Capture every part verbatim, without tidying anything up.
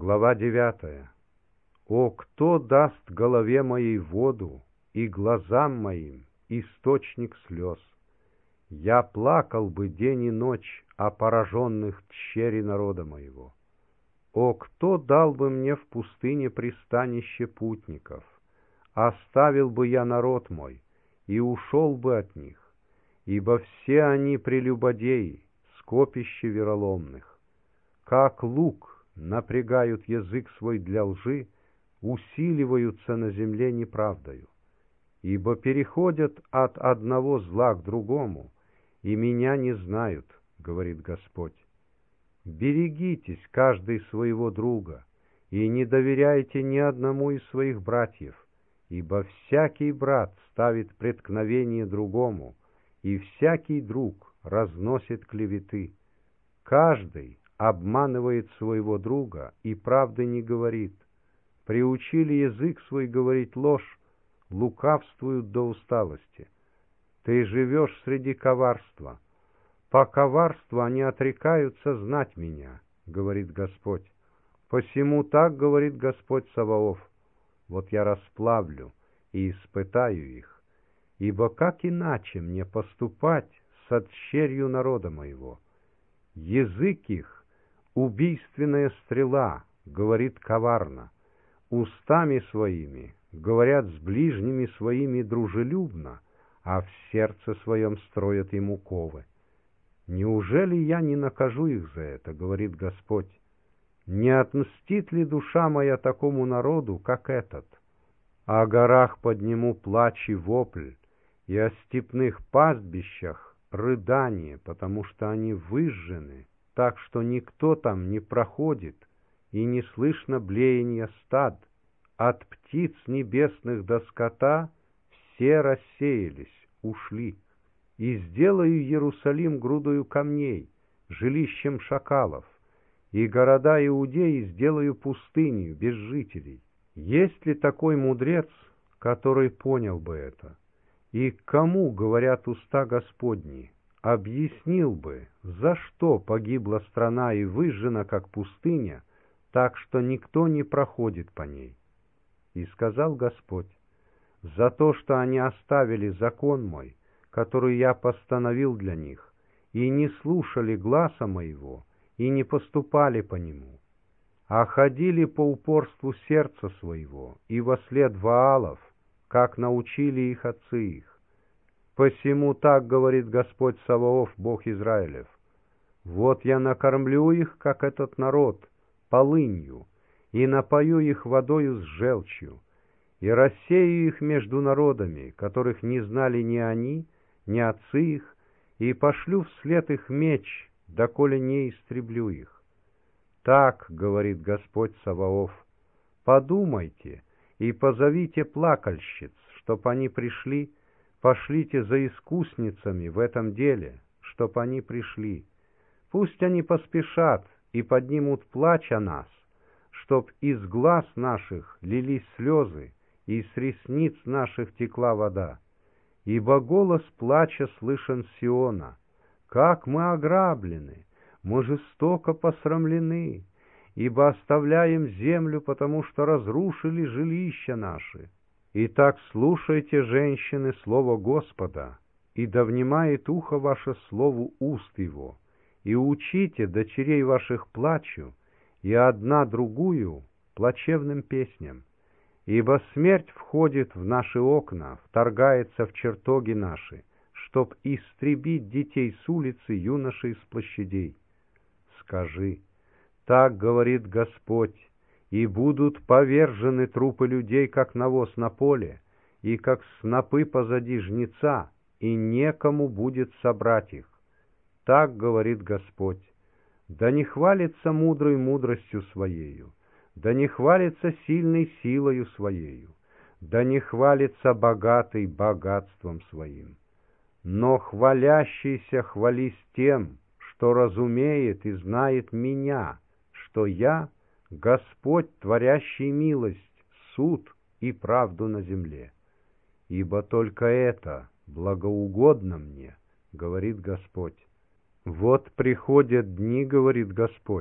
Глава девятая. О, кто даст голове моей воду и глазам моим источник слез? Я плакал бы день и ночь о пораженных тщере народа моего. О, кто дал бы мне в пустыне пристанище путников? Оставил бы я народ мой и ушел бы от них, ибо все они прелюбодеи, скопище вероломных. Как лук напрягают язык свой для лжи, усиливаются на земле неправдою. Ибо переходят от одного зла к другому, и меня не знают, говорит Господь. Берегитесь каждый своего друга, и не доверяйте ни одному из своих братьев, ибо всякий брат ставит преткновение другому, и всякий друг разносит клеветы. Каждый обманывает своего друга и правды не говорит. Приучили язык свой говорить ложь, лукавствуют до усталости. Ты живешь среди коварства. По коварству они отрекаются знать меня, говорит Господь. Посему так говорит Господь Саваоф: вот я расплавлю и испытаю их, ибо как иначе мне поступать с отщерью народа моего? Язык их — убийственная стрела, говорит коварно, устами своими говорят с ближними своими дружелюбно, а в сердце своем строят им уковы. Неужели я не накажу их за это, говорит Господь? Не отмстит ли душа моя такому народу, как этот? О горах подниму плач и вопль, и о степных пастбищах рыдание, потому что они выжжены, так что никто там не проходит, и не слышно блеяния стад. От птиц небесных до скота все рассеялись, ушли. И сделаю Иерусалим грудою камней, жилищем шакалов, и города Иудеи сделаю пустынью без жителей. Есть ли такой мудрец, который понял бы это? И кому говорят уста Господни, объяснил бы, за что погибла страна и выжжена, как пустыня, так что никто не проходит по ней? И сказал Господь: за то, что они оставили закон мой, который я постановил для них, и не слушали гласа моего, и не поступали по нему, а ходили по упорству сердца своего и вослед Ваалов, как научили их отцы их. Посему так говорит Господь Саваоф, Бог Израилев: вот я накормлю их, как этот народ, полынью, и напою их водою с желчью, и рассею их между народами, которых не знали ни они, ни отцы их, и пошлю вслед их меч, доколе не истреблю их. Так говорит Господь Саваоф: подумайте и позовите плакальщиц, чтоб они пришли, пошлите за искусницами в этом деле, чтоб они пришли. Пусть они поспешат и поднимут плач о нас, чтоб из глаз наших лились слезы, и с ресниц наших текла вода. Ибо голос плача слышен с Сиона: как мы ограблены, мы жестоко посрамлены, ибо оставляем землю, потому что разрушили жилища наши. Итак, слушайте, женщины, слово Господа, и да внимает ухо ваше слову уст его, и учите дочерей ваших плачу, и одна другую плачевным песням. Ибо смерть входит в наши окна, вторгается в чертоги наши, чтоб истребить детей с улицы, юношей с площадей. Скажи: так говорит Господь, и будут повержены трупы людей, как навоз на поле, и как снопы позади жнеца, и некому будет собрать их. Так говорит Господь: да не хвалится мудрый мудростью своею, да не хвалится сильной силою своею, да не хвалится богатый богатством своим. Но хвалящийся хвались тем, что разумеет и знает меня, что я — Господь, творящий милость, суд и правду на земле. Ибо только это благоугодно мне, говорит Господь. Вот приходят дни, говорит Господь,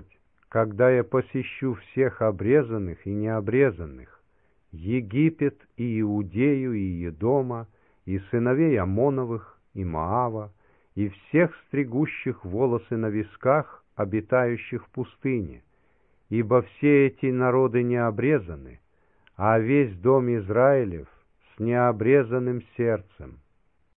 когда я посещу всех обрезанных и необрезанных, Египет и Иудею и Едома, и сыновей Амоновых, и Моава, и всех стригущих волосы на висках, обитающих в пустыне, ибо все эти народы не обрезаны, а весь дом Израилев с необрезанным сердцем,